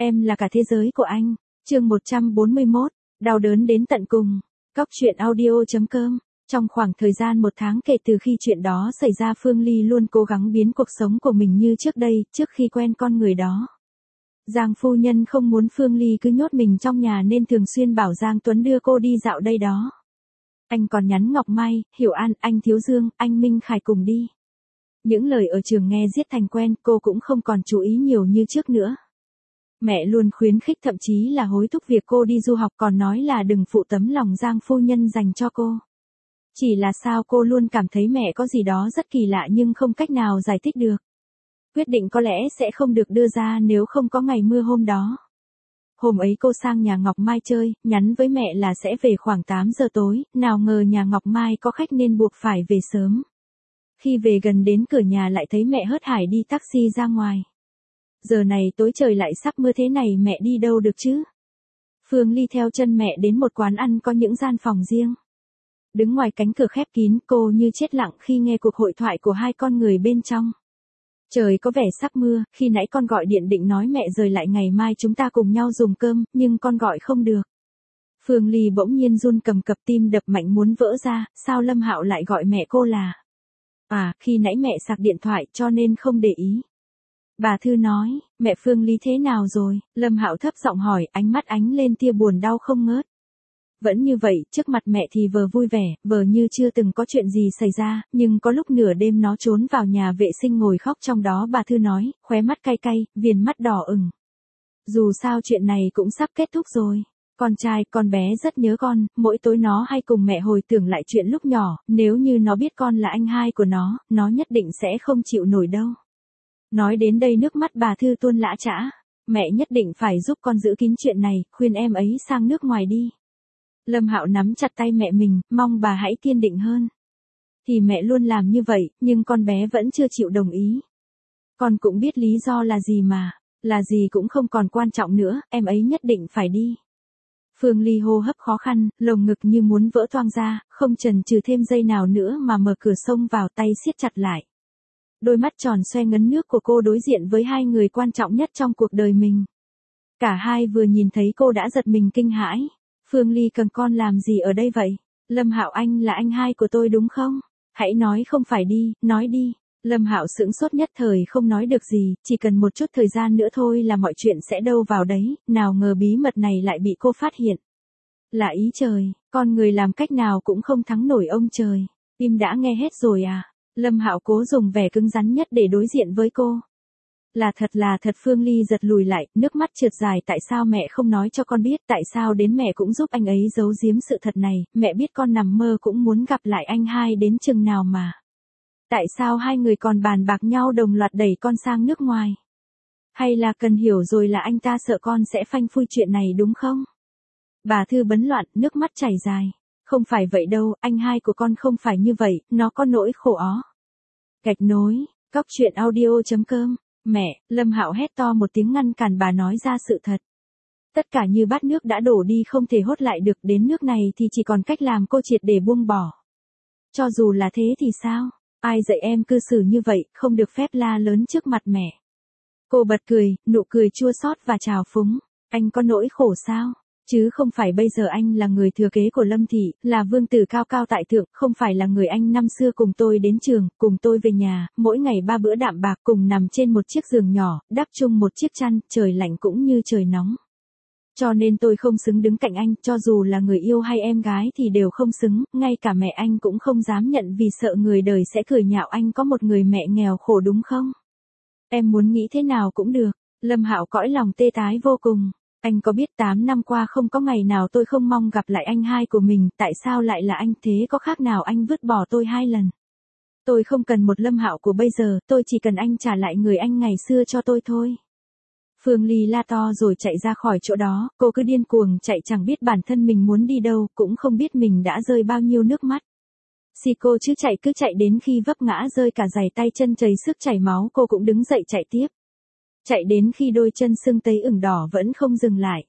Em là cả thế giới của anh. Chương 141, đau đớn đến tận cùng. Cóc truyện audio.com. Trong khoảng thời gian 1 tháng kể từ khi chuyện đó xảy ra, Phương Ly luôn cố gắng biến cuộc sống của mình như trước đây, trước khi quen con người đó. Giang phu nhân không muốn Phương Ly cứ nhốt mình trong nhà nên thường xuyên bảo Giang Tuấn đưa cô đi dạo đây đó. Anh còn nhắn Ngọc Mai, Hiểu An, anh Thiếu Dương, anh Minh Khải cùng đi. Những lời ở trường nghe giết thành quen, cô cũng không còn chú ý nhiều như trước nữa. Mẹ luôn khuyến khích, thậm chí là hối thúc việc cô đi du học, còn nói là đừng phụ tấm lòng Giang phu nhân dành cho cô. Chỉ là sao cô luôn cảm thấy mẹ có gì đó rất kỳ lạ nhưng không cách nào giải thích được. Quyết định có lẽ sẽ không được đưa ra nếu không có ngày mưa hôm đó. Hôm ấy cô sang nhà Ngọc Mai chơi, nhắn với mẹ là sẽ về khoảng 8 giờ tối, nào ngờ nhà Ngọc Mai có khách nên buộc phải về sớm. Khi về gần đến cửa nhà lại thấy mẹ hớt hải đi taxi ra ngoài. Giờ này tối trời lại sắp mưa thế này mẹ đi đâu được chứ? Phương Ly theo chân mẹ đến một quán ăn có những gian phòng riêng. Đứng ngoài cánh cửa khép kín, cô như chết lặng khi nghe cuộc hội thoại của hai con người bên trong. Trời có vẻ sắp mưa, khi nãy con gọi điện định nói mẹ rời lại ngày mai chúng ta cùng nhau dùng cơm, nhưng con gọi không được. Phương Ly bỗng nhiên run cầm cập, tim đập mạnh muốn vỡ ra, sao Lâm Hạo lại gọi mẹ cô là? À, khi nãy mẹ sạc điện thoại cho nên không để ý. Bà Thư nói, mẹ Phương Ly thế nào rồi? Lâm Hạo thấp giọng hỏi, ánh mắt ánh lên tia buồn đau không ngớt. Vẫn như vậy, trước mặt mẹ thì vờ vui vẻ, vờ như chưa từng có chuyện gì xảy ra, nhưng có lúc nửa đêm nó trốn vào nhà vệ sinh ngồi khóc trong đó. Bà Thư nói, khóe mắt cay cay, viền mắt đỏ ửng. Dù sao chuyện này cũng sắp kết thúc rồi. Con trai, con bé rất nhớ con, mỗi tối nó hay cùng mẹ hồi tưởng lại chuyện lúc nhỏ, nếu như nó biết con là anh hai của nó nhất định sẽ không chịu nổi đâu. Nói đến đây nước mắt bà Thư tuôn lã chã. Mẹ nhất định phải giúp con giữ kín chuyện này, khuyên em ấy sang nước ngoài đi. Lâm Hạo nắm chặt tay mẹ mình, mong bà hãy kiên định hơn. Thì mẹ luôn làm như vậy, nhưng con bé vẫn chưa chịu đồng ý. Con cũng biết lý do là gì mà, là gì cũng không còn quan trọng nữa, em ấy nhất định phải đi. Phương Ly hô hấp khó khăn, lồng ngực như muốn vỡ toang ra, không chần chừ thêm giây nào nữa mà mở cửa xông vào, tay siết chặt lại. Đôi mắt tròn xoe ngấn nước của cô đối diện với hai người quan trọng nhất trong cuộc đời mình. Cả hai vừa nhìn thấy cô đã giật mình kinh hãi. Phương Ly, cần con làm gì ở đây vậy? Lâm Hạo, anh là anh hai của tôi đúng không? Hãy nói không phải đi, nói đi. Lâm Hạo sững sốt nhất thời không nói được gì, chỉ cần một chút thời gian nữa thôi là mọi chuyện sẽ đâu vào đấy, nào ngờ bí mật này lại bị cô phát hiện. Là ý trời, con người làm cách nào cũng không thắng nổi ông trời. Tim đã nghe hết rồi à? Lâm Hạo cố dùng vẻ cứng rắn nhất để đối diện với cô. Là thật. Phương Ly giật lùi lại, nước mắt trượt dài. Tại sao mẹ không nói cho con biết? Tại sao đến mẹ cũng giúp anh ấy giấu giếm sự thật này? Mẹ biết con nằm mơ cũng muốn gặp lại anh hai đến chừng nào mà. Tại sao hai người còn bàn bạc nhau đồng loạt đẩy con sang nước ngoài? Hay là cần hiểu rồi là anh ta sợ con sẽ phanh phui chuyện này đúng không? Bà Thư bấn loạn, nước mắt chảy dài. Không phải vậy đâu, anh hai của con không phải như vậy, nó có nỗi khổ ó. Gạch nối, cóc truyện audio.com. Mẹ, Lâm Hạo hét to một tiếng ngăn cản bà nói ra sự thật. Tất cả như bát nước đã đổ đi không thể hốt lại được, đến nước này thì chỉ còn cách làm cô triệt để buông bỏ. Cho dù là thế thì sao? Ai dạy em cư xử như vậy, không được phép la lớn trước mặt mẹ. Cô bật cười, nụ cười chua xót và trào phúng. Anh có nỗi khổ sao? Chứ không phải bây giờ anh là người thừa kế của Lâm Thị, là vương tử cao cao tại thượng, không phải là người anh năm xưa cùng tôi đến trường, cùng tôi về nhà, mỗi ngày 3 bữa đạm bạc, cùng nằm trên một chiếc giường nhỏ, đắp chung một chiếc chăn, trời lạnh cũng như trời nóng. Cho nên tôi không xứng đứng cạnh anh, cho dù là người yêu hay em gái thì đều không xứng, ngay cả mẹ anh cũng không dám nhận vì sợ người đời sẽ cười nhạo anh có một người mẹ nghèo khổ đúng không? Em muốn nghĩ thế nào cũng được. Lâm Hạo cõi lòng tê tái vô cùng. Anh có biết 8 năm qua không có ngày nào tôi không mong gặp lại anh hai của mình, tại sao lại là anh? Thế có khác nào anh vứt bỏ tôi 2 lần? Tôi không cần một Lâm Hạo của bây giờ, tôi chỉ cần anh trả lại người anh ngày xưa cho tôi thôi. Phương Ly la to rồi chạy ra khỏi chỗ đó, cô cứ điên cuồng chạy, chẳng biết bản thân mình muốn đi đâu, cũng không biết mình đã rơi bao nhiêu nước mắt. Cô cứ chạy đến khi vấp ngã rơi cả giày tay chân chảy sức chảy máu, cô cũng đứng dậy chạy tiếp. Chạy đến khi đôi chân sưng tấy ửng đỏ vẫn không dừng lại.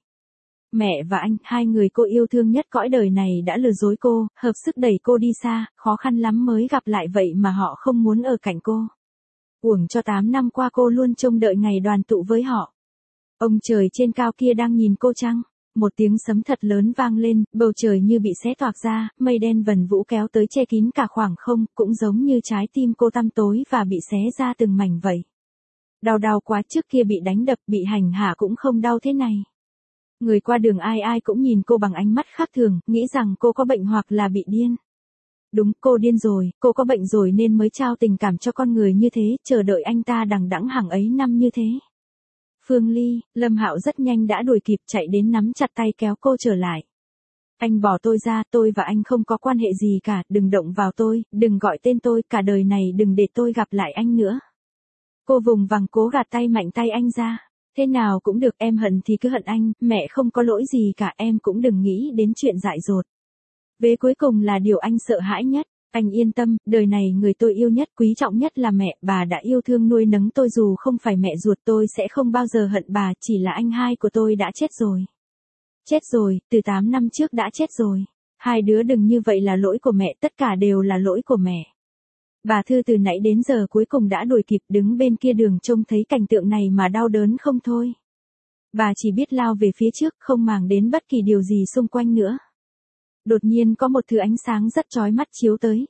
Mẹ và anh, hai người cô yêu thương nhất cõi đời này đã lừa dối cô, hợp sức đẩy cô đi xa, khó khăn lắm mới gặp lại vậy mà họ không muốn ở cạnh cô. Uổng cho 8 năm qua cô luôn trông đợi ngày đoàn tụ với họ. Ông trời trên cao kia đang nhìn cô chăng? Một tiếng sấm thật lớn vang lên, bầu trời như bị xé toạc ra, mây đen vần vũ kéo tới che kín cả khoảng không, cũng giống như trái tim cô tăm tối và bị xé ra từng mảnh vậy. Đau đau quá, trước kia bị đánh đập, bị hành hạ cũng không đau thế này. Người qua đường ai ai cũng nhìn cô bằng ánh mắt khác thường, nghĩ rằng cô có bệnh hoặc là bị điên. Đúng, cô điên rồi, cô có bệnh rồi nên mới trao tình cảm cho con người như thế, chờ đợi anh ta đằng đẵng hàng ấy năm như thế. Phương Ly, Lâm Hạo rất nhanh đã đuổi kịp, chạy đến nắm chặt tay kéo cô trở lại. Anh bỏ tôi ra, tôi và anh không có quan hệ gì cả, đừng động vào tôi, đừng gọi tên tôi, cả đời này đừng để tôi gặp lại anh nữa. Cô vùng vằng cố gạt tay mạnh tay anh ra. Thế nào cũng được, em hận thì cứ hận anh, mẹ không có lỗi gì cả, em cũng đừng nghĩ đến chuyện dại dột. Vế cuối cùng là điều anh sợ hãi nhất. Anh yên tâm, đời này người tôi yêu nhất, quý trọng nhất là mẹ, bà đã yêu thương nuôi nấng tôi, dù không phải mẹ ruột tôi sẽ không bao giờ hận bà, chỉ là anh hai của tôi đã chết rồi. Chết rồi, từ 8 năm trước đã chết rồi. Hai đứa đừng như vậy, là lỗi của mẹ, tất cả đều là lỗi của mẹ. Bà Thư từ nãy đến giờ cuối cùng đã đuổi kịp, đứng bên kia đường trông thấy cảnh tượng này mà đau đớn không thôi. Bà chỉ biết lao về phía trước, không màng đến bất kỳ điều gì xung quanh nữa. Đột nhiên có một thứ ánh sáng rất chói mắt chiếu tới,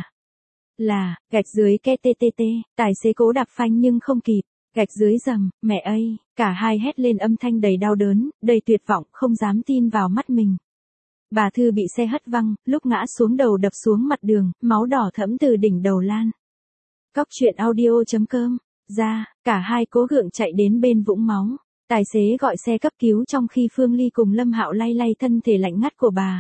là, gạch dưới ke TTT, tài xế cố đạp phanh nhưng không kịp, gạch dưới rầm, mẹ ơi, cả hai hét lên âm thanh đầy đau đớn, đầy tuyệt vọng, không dám tin vào mắt mình. Bà Thư bị xe hất văng, lúc ngã xuống đầu đập xuống mặt đường, máu đỏ thẫm từ đỉnh đầu lan. Cóc truyện audio.com, ra, cả hai cố gượng chạy đến bên vũng máu. Tài xế gọi xe cấp cứu trong khi Phương Ly cùng Lâm Hạo lay lay thân thể lạnh ngắt của bà.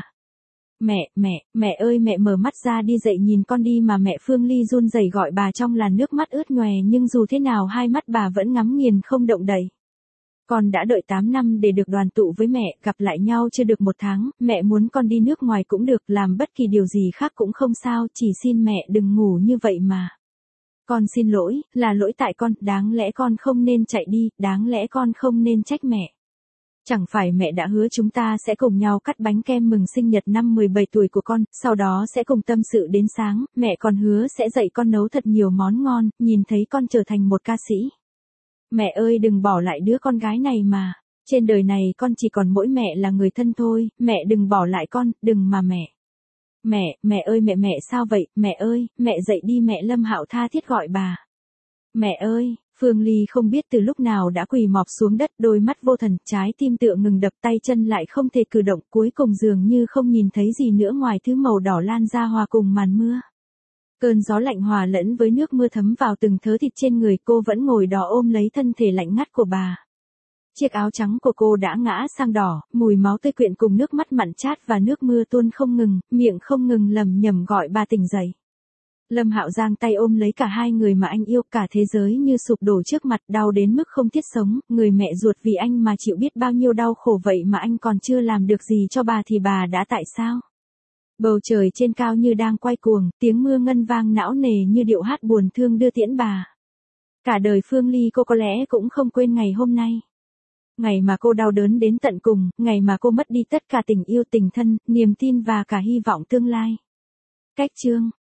Mẹ ơi, mẹ mở mắt ra đi, dậy nhìn con đi mà. Mẹ Phương Ly run rẩy gọi bà trong làn nước mắt ướt nhòe, nhưng dù thế nào hai mắt bà vẫn ngắm nghiền không động đậy. Con đã đợi 8 năm để được đoàn tụ với mẹ, gặp lại nhau chưa được 1 tháng, mẹ muốn con đi nước ngoài cũng được, làm bất kỳ điều gì khác cũng không sao, chỉ xin mẹ đừng ngủ như vậy mà. Con xin lỗi, là lỗi tại con, đáng lẽ con không nên chạy đi, đáng lẽ con không nên trách mẹ. Chẳng phải mẹ đã hứa chúng ta sẽ cùng nhau cắt bánh kem mừng sinh nhật năm 17 tuổi của con, sau đó sẽ cùng tâm sự đến sáng, mẹ còn hứa sẽ dạy con nấu thật nhiều món ngon, nhìn thấy con trở thành một ca sĩ. Mẹ ơi, đừng bỏ lại đứa con gái này mà. Trên đời này con chỉ còn mỗi mẹ là người thân thôi, mẹ đừng bỏ lại con, đừng mà mẹ. Mẹ ơi, mẹ sao vậy, mẹ ơi, mẹ dậy đi mẹ. Lâm Hạo tha thiết gọi bà. Mẹ ơi, Phương Ly không biết từ lúc nào đã quỳ mọp xuống đất, đôi mắt vô thần, trái tim tựa ngừng đập, tay chân lại không thể cử động, cuối cùng dường như không nhìn thấy gì nữa ngoài thứ màu đỏ lan ra hòa cùng màn mưa. Cơn gió lạnh hòa lẫn với nước mưa thấm vào từng thớ thịt trên người, cô vẫn ngồi đó ôm lấy thân thể lạnh ngắt của bà. Chiếc áo trắng của cô đã ngã sang đỏ, mùi máu tươi quyện cùng nước mắt mặn chát và nước mưa tuôn không ngừng, miệng không ngừng lẩm nhẩm gọi bà tỉnh dậy. Lâm Hạo giang tay ôm lấy cả hai người mà anh yêu, cả thế giới như sụp đổ trước mặt, đau đến mức không thiết sống, người mẹ ruột vì anh mà chịu biết bao nhiêu đau khổ, vậy mà anh còn chưa làm được gì cho bà thì bà đã tại sao? Bầu trời trên cao như đang quay cuồng, tiếng mưa ngân vang não nề như điệu hát buồn thương đưa tiễn bà. Cả đời Phương Ly cô có lẽ cũng không quên ngày hôm nay. Ngày mà cô đau đớn đến tận cùng, ngày mà cô mất đi tất cả tình yêu, tình thân, niềm tin và cả hy vọng tương lai. Cách chương